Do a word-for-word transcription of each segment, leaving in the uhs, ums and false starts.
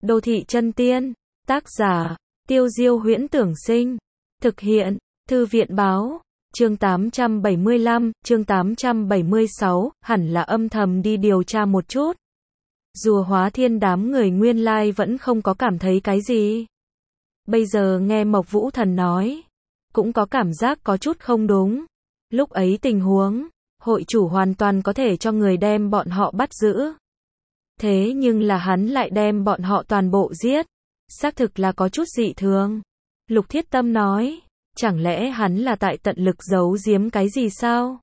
Đô thị chân tiên. Tác giả, Tiêu Diêu Huyễn Tưởng Sinh. Thực hiện, Thư viện báo. Chương tám trăm bảy mươi lăm, chương tám trăm bảy mươi sáu, hẳn là âm thầm đi điều tra một chút. Rùa Hóa Thiên đám người nguyên lai vẫn không có cảm thấy cái gì. Bây giờ nghe Mộc Vũ Thần nói, cũng có cảm giác có chút không đúng. Lúc ấy tình huống, hội chủ hoàn toàn có thể cho người đem bọn họ bắt giữ. Thế nhưng là hắn lại đem bọn họ toàn bộ giết. Xác thực là có chút dị thường. Lục Thiết Tâm nói, chẳng lẽ hắn là tại tận lực giấu giếm cái gì sao?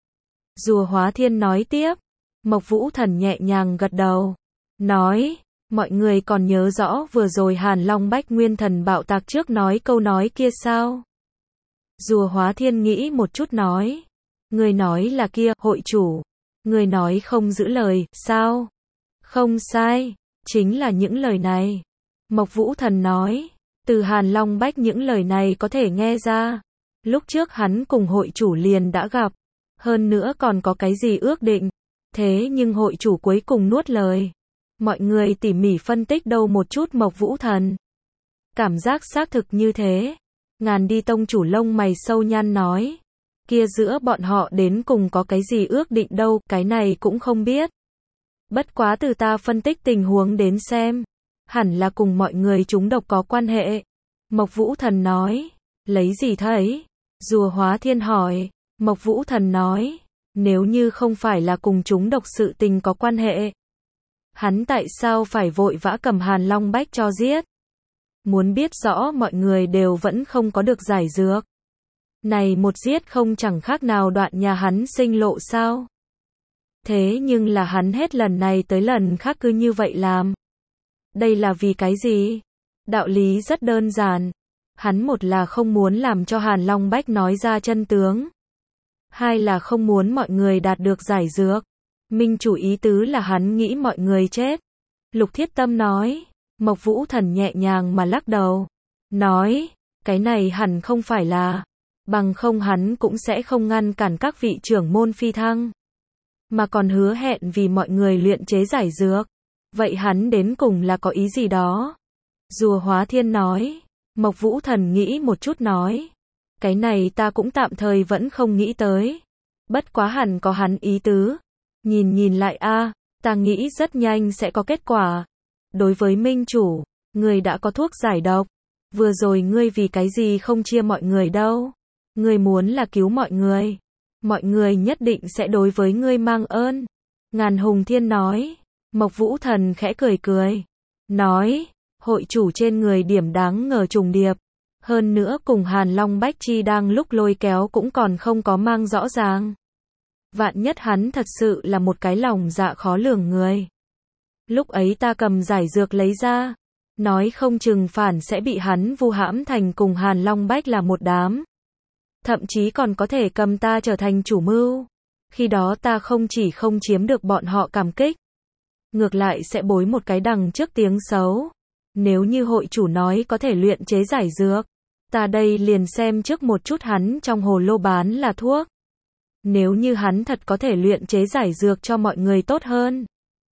Rùa Hóa Thiên nói tiếp. Mộc Vũ Thần nhẹ nhàng gật đầu. Nói, mọi người còn nhớ rõ vừa rồi Hàn Long Bách Nguyên Thần bạo tạc trước nói câu nói kia sao? Rùa Hóa Thiên nghĩ một chút nói. Người nói là kia, hội chủ. Người nói không giữ lời, sao? Không sai, chính là những lời này. Mộc Vũ Thần nói, từ Hàn Long Bách những lời này có thể nghe ra. Lúc trước hắn cùng hội chủ liền đã gặp. Hơn nữa còn có cái gì ước định. Thế nhưng hội chủ cuối cùng nuốt lời. Mọi người tỉ mỉ phân tích đâu một chút Mộc Vũ Thần. Cảm giác xác thực như thế. Ngàn đi tông chủ lông mày sâu nhăn nói. Kia giữa bọn họ đến cùng có cái gì ước định đâu, cái này cũng không biết. Bất quá từ ta phân tích tình huống đến xem. Hẳn là cùng mọi người chúng độc có quan hệ. Mộc Vũ Thần nói. Lấy gì thấy? Rùa Hóa Thiên hỏi. Mộc Vũ Thần nói. Nếu như không phải là cùng chúng độc sự tình có quan hệ. Hắn tại sao phải vội vã cầm Hàn Long Bách cho giết? Muốn biết rõ mọi người đều vẫn không có được giải dược. Này một giết không chẳng khác nào đoạn nhà hắn sinh lộ sao? Thế nhưng là hắn hết lần này tới lần khác cứ như vậy làm. Đây là vì cái gì? Đạo lý rất đơn giản. Hắn một là không muốn làm cho Hàn Long Bách nói ra chân tướng. Hai là không muốn mọi người đạt được giải dược. Minh chủ ý tứ là hắn nghĩ mọi người chết. Lục Thiết Tâm nói. Mộc Vũ Thần nhẹ nhàng mà lắc đầu. Nói, cái này hẳn không phải là. Bằng không hắn cũng sẽ không ngăn cản các vị trưởng môn phi thăng. Mà còn hứa hẹn vì mọi người luyện chế giải dược. Vậy hắn đến cùng là có ý gì đó? Rùa Hóa Thiên nói. Mộc Vũ Thần nghĩ một chút nói. Cái này ta cũng tạm thời vẫn không nghĩ tới. Bất quá hẳn có hắn ý tứ. Nhìn nhìn lại a, ta nghĩ rất nhanh sẽ có kết quả. Đối với Minh chủ, người đã có thuốc giải độc. Vừa rồi ngươi vì cái gì không chia mọi người đâu? Ngươi muốn là cứu mọi người. Mọi người nhất định sẽ đối với ngươi mang ơn. Ngàn Hùng Thiên nói. Mộc Vũ Thần khẽ cười cười. Nói, hội chủ trên người điểm đáng ngờ trùng điệp. Hơn nữa cùng Hàn Long Bách Chi đang lúc lôi kéo cũng còn không có mang rõ ràng. Vạn nhất hắn thật sự là một cái lòng dạ khó lường người. Lúc ấy ta cầm giải dược lấy ra. Nói không chừng phản sẽ bị hắn vu hãm thành cùng Hàn Long Bách là một đám. Thậm chí còn có thể cầm ta trở thành chủ mưu. Khi đó ta không chỉ không chiếm được bọn họ cảm kích. Ngược lại sẽ bối một cái đằng trước tiếng xấu. Nếu như hội chủ nói có thể luyện chế giải dược. Ta đây liền xem trước một chút hắn trong hồ lô bán là thuốc. Nếu như hắn thật có thể luyện chế giải dược cho mọi người tốt hơn.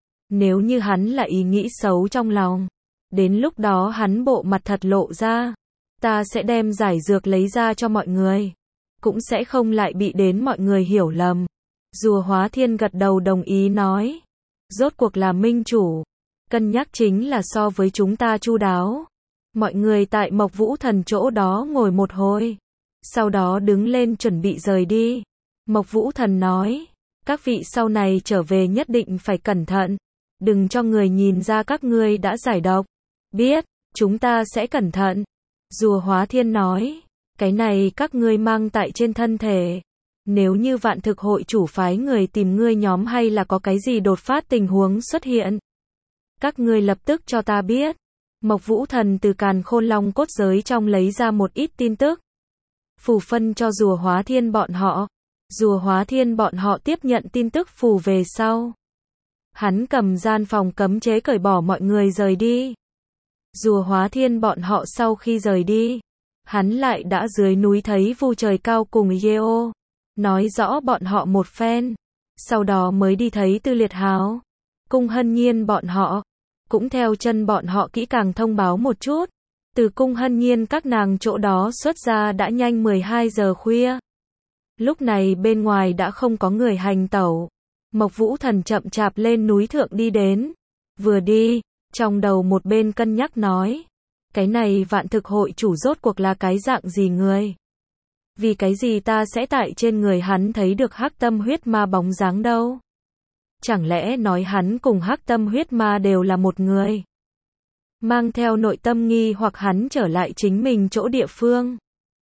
Nếu như hắn là ý nghĩ xấu trong lòng. Đến lúc đó hắn bộ mặt thật lộ ra. Ta sẽ đem giải dược lấy ra cho mọi người. Cũng sẽ không lại bị đến mọi người hiểu lầm. Rùa Hóa Thiên gật đầu đồng ý nói. Rốt cuộc là minh chủ. Cân nhắc chính là so với chúng ta chu đáo. Mọi người tại Mộc Vũ Thần chỗ đó ngồi một hồi. Sau đó đứng lên chuẩn bị rời đi. Mộc Vũ Thần nói. Các vị sau này trở về nhất định phải cẩn thận. Đừng cho người nhìn ra các ngươi đã giải độc. Biết, chúng ta sẽ cẩn thận. Rùa Hóa Thiên nói. Cái này các ngươi mang tại trên thân thể. Nếu như Vạn Thực hội chủ phái người tìm ngươi nhóm hay là có cái gì đột phát tình huống xuất hiện. Các ngươi lập tức cho ta biết. Mộc Vũ Thần từ Càn Khôn Long cốt giới trong lấy ra một ít tin tức. Phù phân cho Rùa Hóa Thiên bọn họ. Rùa Hóa Thiên bọn họ tiếp nhận tin tức phù về sau. Hắn cầm gian phòng cấm chế cởi bỏ mọi người rời đi. Rùa Hóa Thiên bọn họ sau khi rời đi. Hắn lại đã dưới núi thấy Vu Trời Cao cùng Yeo. Nói rõ bọn họ một phen. Sau đó mới đi thấy Tư Liệt Hào. Cung Hân Nhiên bọn họ. cũng theo chân bọn họ kỹ càng thông báo một chút. Từ cung Hân Nhiên các nàng chỗ đó xuất ra đã nhanh mười hai giờ khuya. Lúc này bên ngoài đã không có người hành tẩu. Mộc Vũ Thần chậm chạp lên núi thượng đi đến. Vừa đi, trong đầu một bên cân nhắc nói. Cái này vạn thực hội chủ rốt cuộc là cái dạng gì người? Vì cái gì ta sẽ tại trên người hắn thấy được hắc tâm huyết ma bóng dáng đâu? Chẳng lẽ nói hắn cùng hắc tâm huyết ma đều là một người? Mang theo nội tâm nghi hoặc hắn trở lại chính mình chỗ địa phương.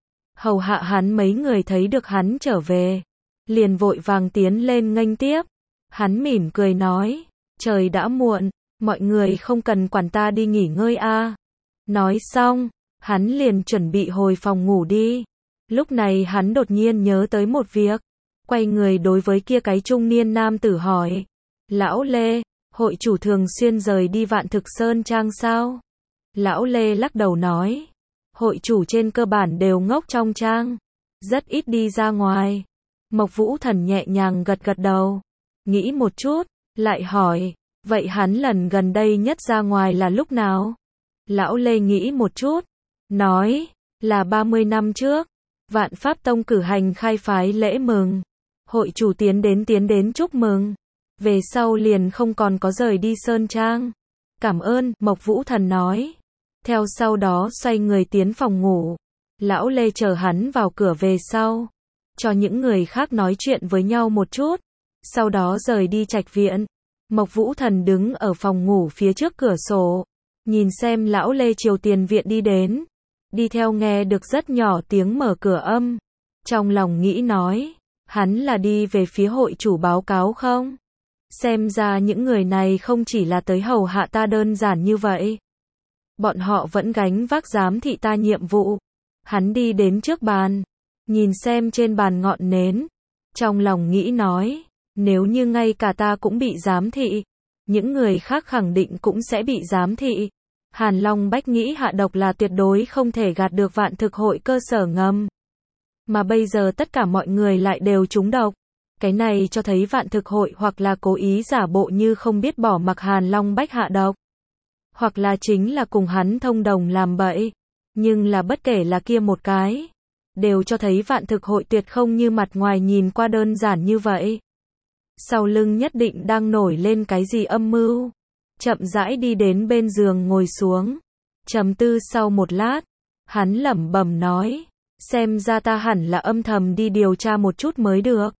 Hầu hạ hắn mấy người thấy được hắn trở về. Liền vội vàng tiến lên nghênh tiếp. Hắn mỉm cười nói. Trời đã muộn, mọi người không cần quản ta đi nghỉ ngơi a. Nói xong, hắn liền chuẩn bị hồi phòng ngủ đi. Lúc này hắn đột nhiên nhớ tới một việc. Quay người đối với kia cái trung niên nam tử hỏi. Lão Lê, hội chủ thường xuyên rời đi Vạn Thực Sơn Trang sao? Lão Lê lắc đầu nói. Hội chủ trên cơ bản đều ngốc trong trang. Rất ít đi ra ngoài. Mộc Vũ Thần nhẹ nhàng gật gật đầu. Nghĩ một chút, lại hỏi. Vậy hắn lần gần đây nhất ra ngoài là lúc nào? Lão Lê nghĩ một chút. Nói. Là ba mươi năm trước. Vạn Pháp Tông cử hành khai phái lễ mừng. Hội chủ tiến đến tiến đến chúc mừng. Về sau liền không còn có rời đi Sơn Trang. Cảm ơn, Mộc Vũ Thần nói. Theo sau đó xoay người tiến phòng ngủ. Lão Lê chờ hắn vào cửa về sau. Cho những người khác nói chuyện với nhau một chút. Sau đó rời đi trạch viện. Mộc Vũ Thần đứng ở phòng ngủ phía trước cửa sổ. Nhìn xem lão Lê chiều tiền viện đi đến. Đi theo nghe được rất nhỏ tiếng mở cửa âm. Trong lòng nghĩ nói. Hắn là đi về phía hội chủ báo cáo không? Xem ra những người này không chỉ là tới hầu hạ ta đơn giản như vậy. Bọn họ vẫn gánh vác giám thị ta nhiệm vụ. Hắn đi đến trước bàn. Nhìn xem trên bàn ngọn nến. Trong lòng nghĩ nói. Nếu như ngay cả ta cũng bị giám thị. Những người khác khẳng định cũng sẽ bị giám thị. Hàn Long Bách nghĩ hạ độc là tuyệt đối không thể gạt được Vạn Thực hội cơ sở ngầm. Mà bây giờ tất cả mọi người lại đều trúng độc. Cái này cho thấy Vạn Thực hội hoặc là cố ý giả bộ như không biết bỏ mặc Hàn Long Bách hạ độc. Hoặc là chính là cùng hắn thông đồng làm bậy. Nhưng là bất kể là kia một cái. Đều cho thấy Vạn Thực hội tuyệt không như mặt ngoài nhìn qua đơn giản như vậy. Sau lưng nhất định đang nổi lên cái gì âm mưu. Chậm rãi đi đến bên giường ngồi xuống. Trầm tư sau một lát. Hắn lẩm bẩm nói. Xem ra ta hẳn là âm thầm đi điều tra một chút mới được.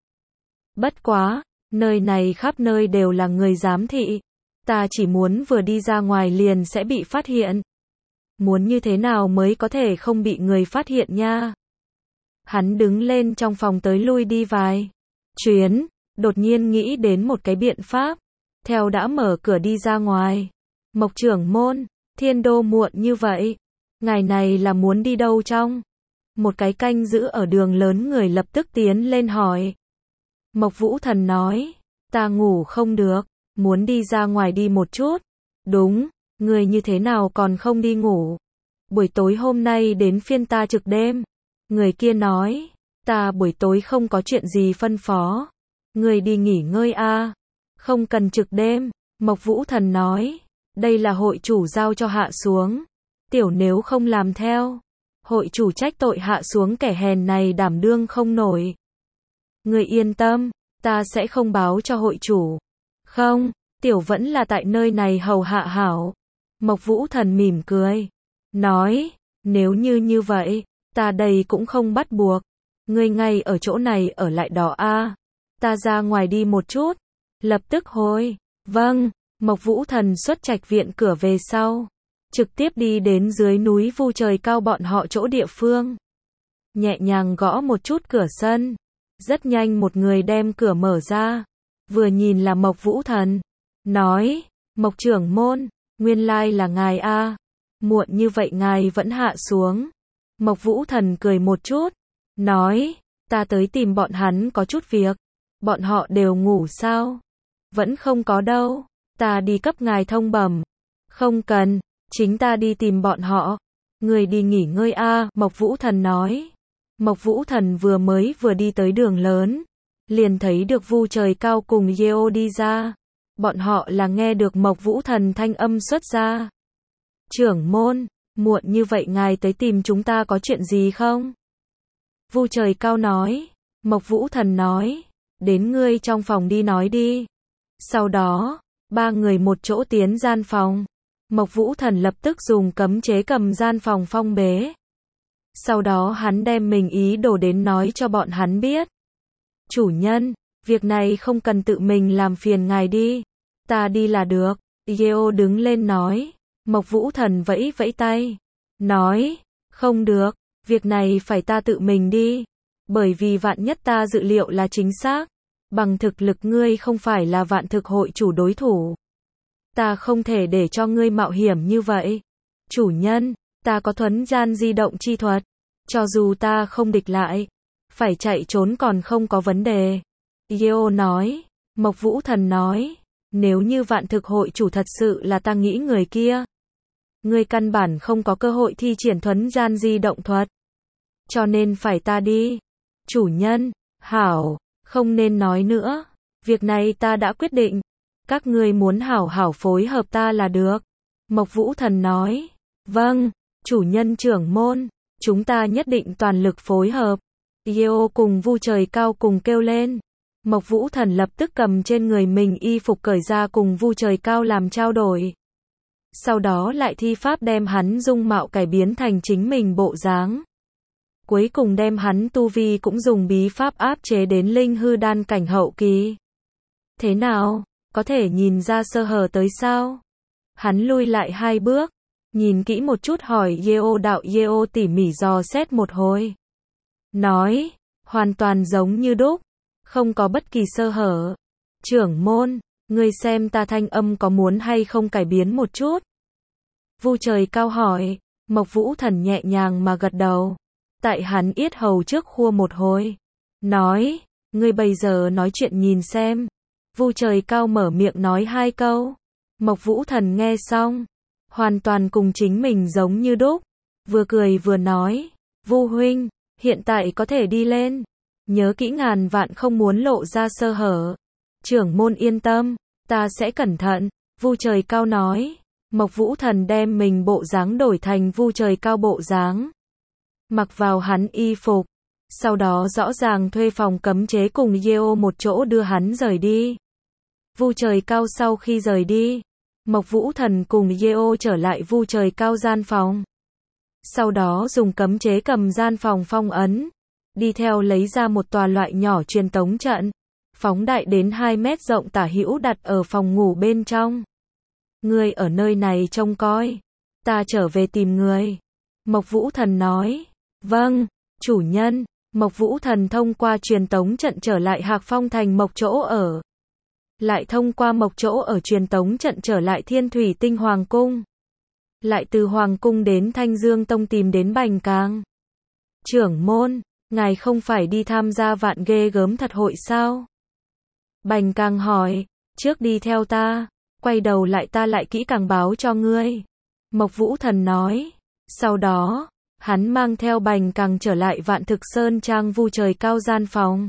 Bất quá, nơi này khắp nơi đều là người giám thị. Ta chỉ muốn vừa đi ra ngoài liền sẽ bị phát hiện. Muốn như thế nào mới có thể không bị người phát hiện nha. Hắn đứng lên trong phòng tới lui đi vài chuyến, đột nhiên nghĩ đến một cái biện pháp. Theo đã mở cửa đi ra ngoài. Mộc trưởng môn, Thiên Đô muộn như vậy. Ngày này là muốn đi đâu trong? Một cái canh giữ ở đường lớn người lập tức tiến lên hỏi. Mộc Vũ Thần nói. Ta ngủ không được. Muốn đi ra ngoài đi một chút. Đúng, người như thế nào còn không đi ngủ? Buổi tối hôm nay đến phiên ta trực đêm. Người kia nói. Ta buổi tối không có chuyện gì phân phó. Người đi nghỉ ngơi a. Không cần trực đêm. Mộc Vũ Thần nói. Đây là hội chủ giao cho hạ xuống. Tiểu nếu không làm theo. Hội chủ trách tội hạ xuống kẻ hèn này đảm đương không nổi. Người yên tâm. Ta sẽ không báo cho hội chủ. Không, tiểu vẫn là tại nơi này hầu hạ hảo. Mộc Vũ Thần mỉm cười. Nói, nếu như như vậy, ta đây cũng không bắt buộc. Ngươi ngay ở chỗ này ở lại đó a. Ta ra ngoài đi một chút. Lập tức hồi. Vâng, Mộc Vũ Thần xuất trạch viện cửa về sau. Trực tiếp đi đến dưới núi Vu Trời Cao bọn họ chỗ địa phương. Nhẹ nhàng gõ một chút cửa sân. Rất nhanh một người đem cửa mở ra. Vừa nhìn là Mộc Vũ Thần. Nói, Mộc trưởng môn, nguyên lai là ngài a. Muộn như vậy ngài vẫn hạ xuống. Mộc Vũ Thần cười một chút. Nói, ta tới tìm bọn hắn có chút việc. Bọn họ đều ngủ sao? Vẫn không có đâu. Ta đi cấp ngài thông bẩm. Không cần, chính ta đi tìm bọn họ. Người đi nghỉ ngơi a. Mộc Vũ Thần nói. Mộc Vũ Thần vừa mới vừa đi tới đường lớn. Liền thấy được Vu Trời Cao cùng Yeo đi ra. bọn họ là nghe được Mộc Vũ Thần thanh âm xuất ra. Trưởng môn, muộn như vậy ngài tới tìm chúng ta có chuyện gì không? Vu Trời Cao nói. Mộc Vũ Thần nói, đến ngươi trong phòng đi nói đi. Sau đó, ba người một chỗ tiến gian phòng. Mộc Vũ Thần lập tức dùng cấm chế cầm gian phòng phong bế. Sau đó hắn đem mình ý đồ đến nói cho bọn hắn biết. Chủ nhân, việc này không cần tự mình làm phiền ngài đi. Ta đi là được. Yeo đứng lên nói. Mộc Vũ Thần vẫy vẫy tay. Nói, không được, việc này phải ta tự mình đi. Bởi vì vạn nhất ta dự liệu là chính xác. Bằng thực lực ngươi không phải là vạn thực hội chủ đối thủ. Ta không thể để cho ngươi mạo hiểm như vậy. Chủ nhân, ta có thuấn gian di động chi thuật. Cho dù ta không địch lại, phải chạy trốn còn không có vấn đề. Yeo nói. Mộc Vũ Thần nói. Nếu như vạn thực hội chủ thật sự là ta nghĩ người kia, ngươi căn bản không có cơ hội thi triển thuấn gian di động thuật. Cho nên phải ta đi. Chủ nhân, hảo, không nên nói nữa. Việc này ta đã quyết định. Các ngươi muốn hảo hảo phối hợp ta là được. Mộc Vũ Thần nói. Vâng, chủ nhân trưởng môn, chúng ta nhất định toàn lực phối hợp. Yeo cùng Vu Trời Cao cùng kêu lên. Mộc Vũ Thần lập tức cầm trên người mình y phục cởi ra cùng Vu Trời Cao làm trao đổi. Sau đó lại thi pháp đem hắn dung mạo cải biến thành chính mình bộ dáng. Cuối cùng đem hắn tu vi cũng dùng bí pháp áp chế đến linh hư đan cảnh hậu kỳ. Thế nào, có thể nhìn ra sơ hở tới sao? Hắn lui lại hai bước, nhìn kỹ một chút hỏi Yeo đạo. Yeo tỉ mỉ dò xét một hồi. Nói, hoàn toàn giống như đúc, không có bất kỳ sơ hở. Trưởng môn, ngươi xem ta thanh âm có muốn hay không cải biến một chút? Vu Trời Cao hỏi. Mộc Vũ Thần nhẹ nhàng mà gật đầu. Tại hắn yết hầu trước khua một hồi. Nói, ngươi bây giờ nói chuyện nhìn xem. Vu Trời Cao mở miệng nói hai câu. Mộc Vũ Thần nghe xong, hoàn toàn cùng chính mình giống như đúc. Vừa cười vừa nói, Vu huynh, hiện tại có thể đi lên. Nhớ kỹ ngàn vạn không muốn lộ ra sơ hở. Trưởng môn yên tâm, ta sẽ cẩn thận. Vu Trời Cao nói. Mộc Vũ Thần đem mình bộ dáng đổi thành Vu Trời Cao bộ dáng. Mặc vào hắn y phục. Sau đó rõ ràng thuê phòng cấm chế cùng Yeo một chỗ đưa hắn rời đi. Vu Trời Cao sau khi rời đi, Mộc Vũ Thần cùng Yeo trở lại Vu Trời Cao gian phòng. Sau đó dùng cấm chế cầm gian phòng phong ấn. Đi theo lấy ra một tòa loại nhỏ truyền tống trận. Phóng đại đến hai mét rộng tả hữu đặt ở phòng ngủ bên trong. Ngươi ở nơi này trông coi. Ta trở về tìm người. Mộc Vũ Thần nói. Vâng, chủ nhân. Mộc Vũ Thần thông qua truyền tống trận trở lại Hạc Phong thành Mộc chỗ ở. Lại thông qua Mộc chỗ ở truyền tống trận trở lại Thiên Thủy Tinh Hoàng Cung. Lại từ Hoàng Cung đến Thanh Dương Tông tìm đến Bành Càng. Trưởng môn, ngài không phải đi tham gia vạn ghê gớm thật hội sao? Bành Càng hỏi, trước đi theo ta, quay đầu lại ta lại kỹ càng báo cho ngươi. Mộc Vũ Thần nói, sau đó, hắn mang theo Bành Càng trở lại Vạn Thực Sơn Trang Vu Trời Cao gian phòng.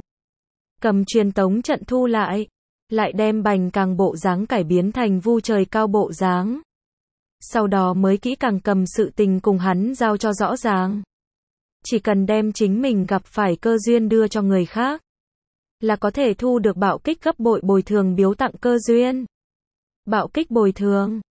Cầm truyền tống trận thu lại, lại đem Bành Càng bộ dáng cải biến thành Vu Trời Cao bộ dáng. Sau đó mới kỹ càng cầm sự tình cùng hắn giao cho rõ ràng. Chỉ cần đem chính mình gặp phải cơ duyên đưa cho người khác, là có thể thu được bạo kích gấp bội bồi thường biếu tặng cơ duyên. Bạo kích bồi thường